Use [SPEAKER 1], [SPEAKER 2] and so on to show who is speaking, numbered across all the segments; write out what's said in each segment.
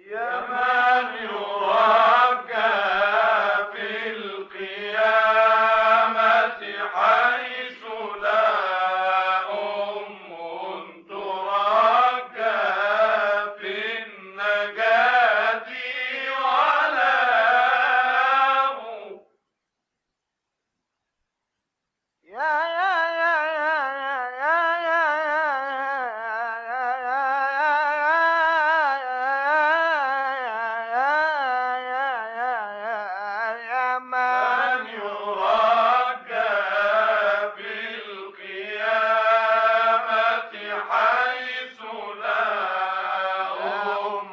[SPEAKER 1] يا من يراك في القيامة حيث لا أم تراك في النجاة ولا أم. من يراك في القيامة حيث لا أم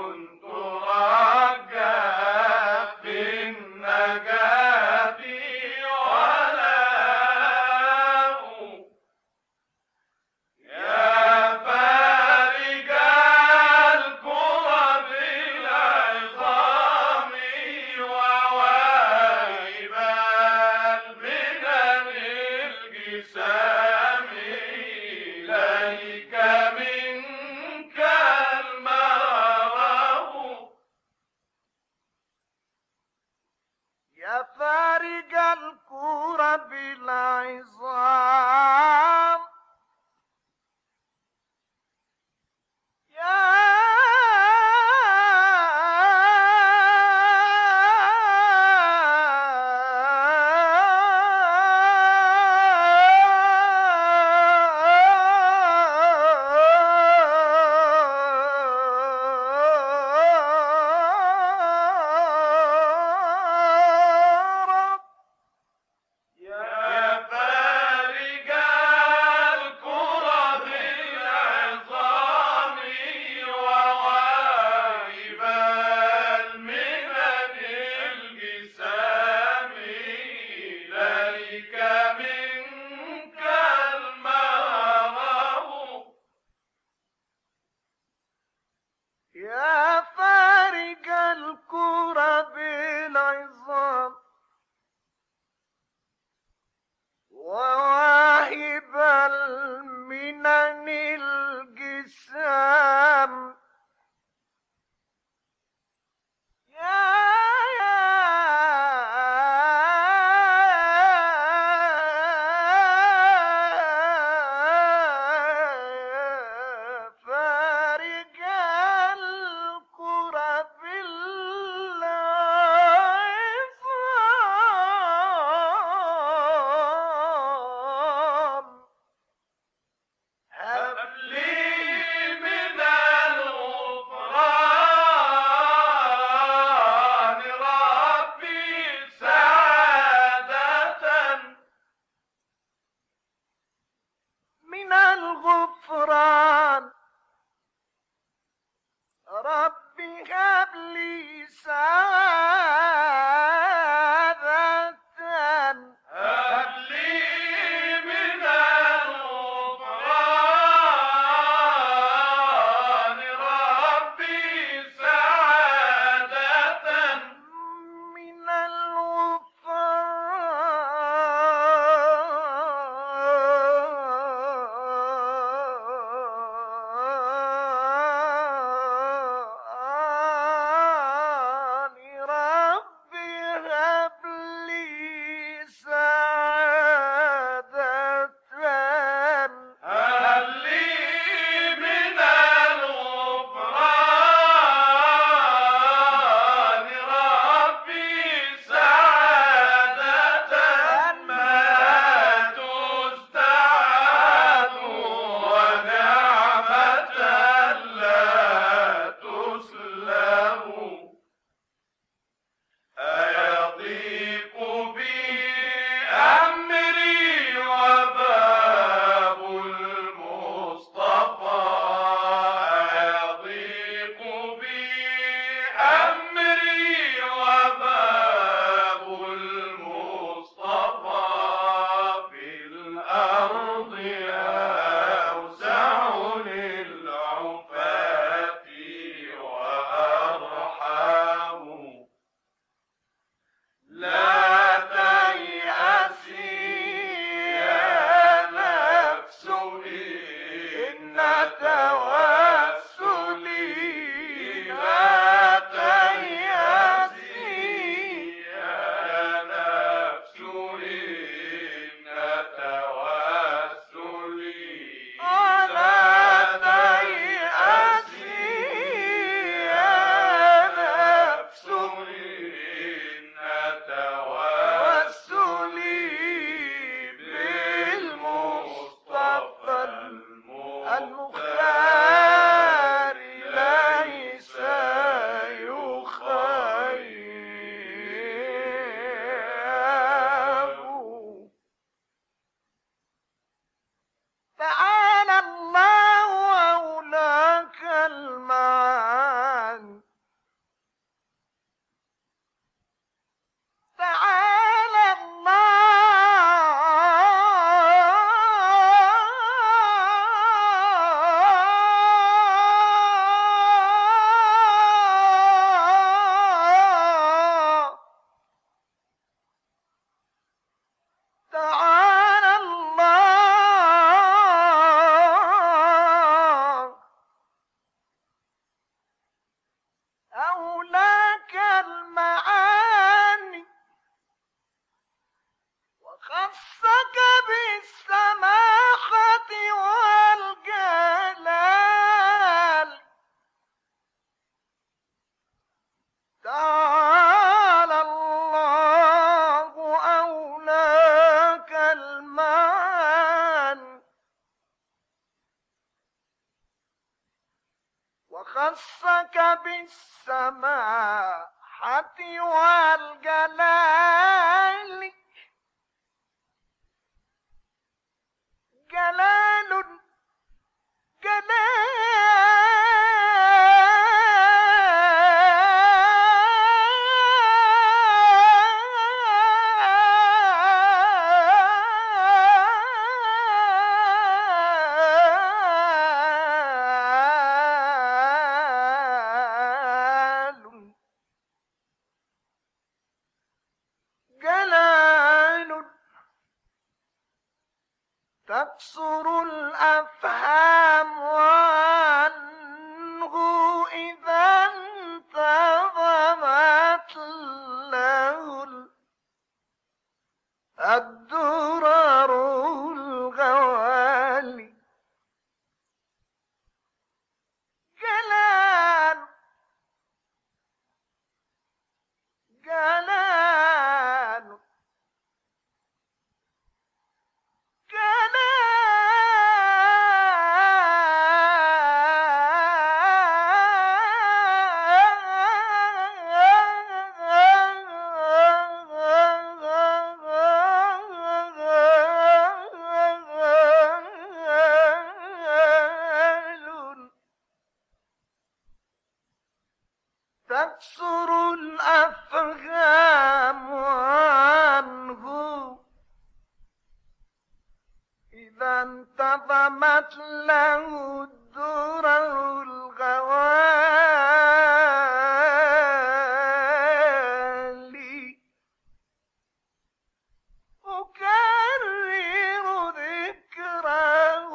[SPEAKER 1] تراك في النجاة ولا أم. يا فارج الكرب العظام وواهب المنن الجسام إليك منك المرام.
[SPEAKER 2] يا فارج الكرب العظام
[SPEAKER 1] يا فارج الكرب العظام وواهب المنن الجسام إليك منك المرام.
[SPEAKER 2] يا فارج الكرب العظام وواهب المنن الجسام فارج الكرب العظام
[SPEAKER 1] هب لي من الغفران ربي سعادة.
[SPEAKER 2] من الغفران ربي هب لي سعادة.
[SPEAKER 1] هب لي من الغفران ربي سعادة.
[SPEAKER 2] من الغفران أولاك المعاني وخصك بالسماحة والجلال. تعالى الله أولاك المعاني وخصك بالسماحة والجلال. جلال جلال تكسر الأفهام عنه إذا انتظمت له الدرر الغوالي. جلال جلال تكسر الأفهام عنه إذا انتظمت له الدرر الغوالي. أكرر ذكره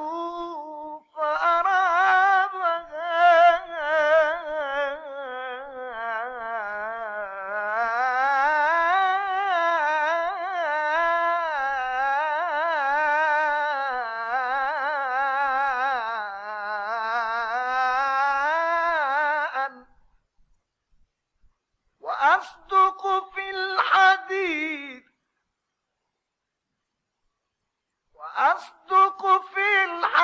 [SPEAKER 2] وأصدق في الحديث وأصدق في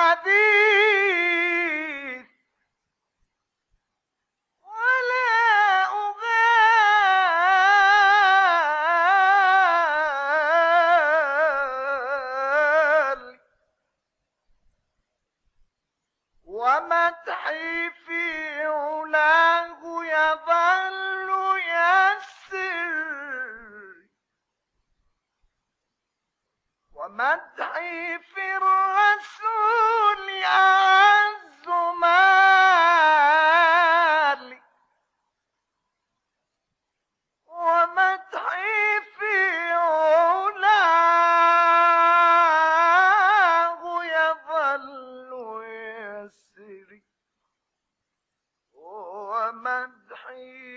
[SPEAKER 2] الحديث ولا أغالي ومدحي في علاه يظل يسر ومدحي في الرسول أعز مالي ومدحي في علاه يظل يسري ومدحي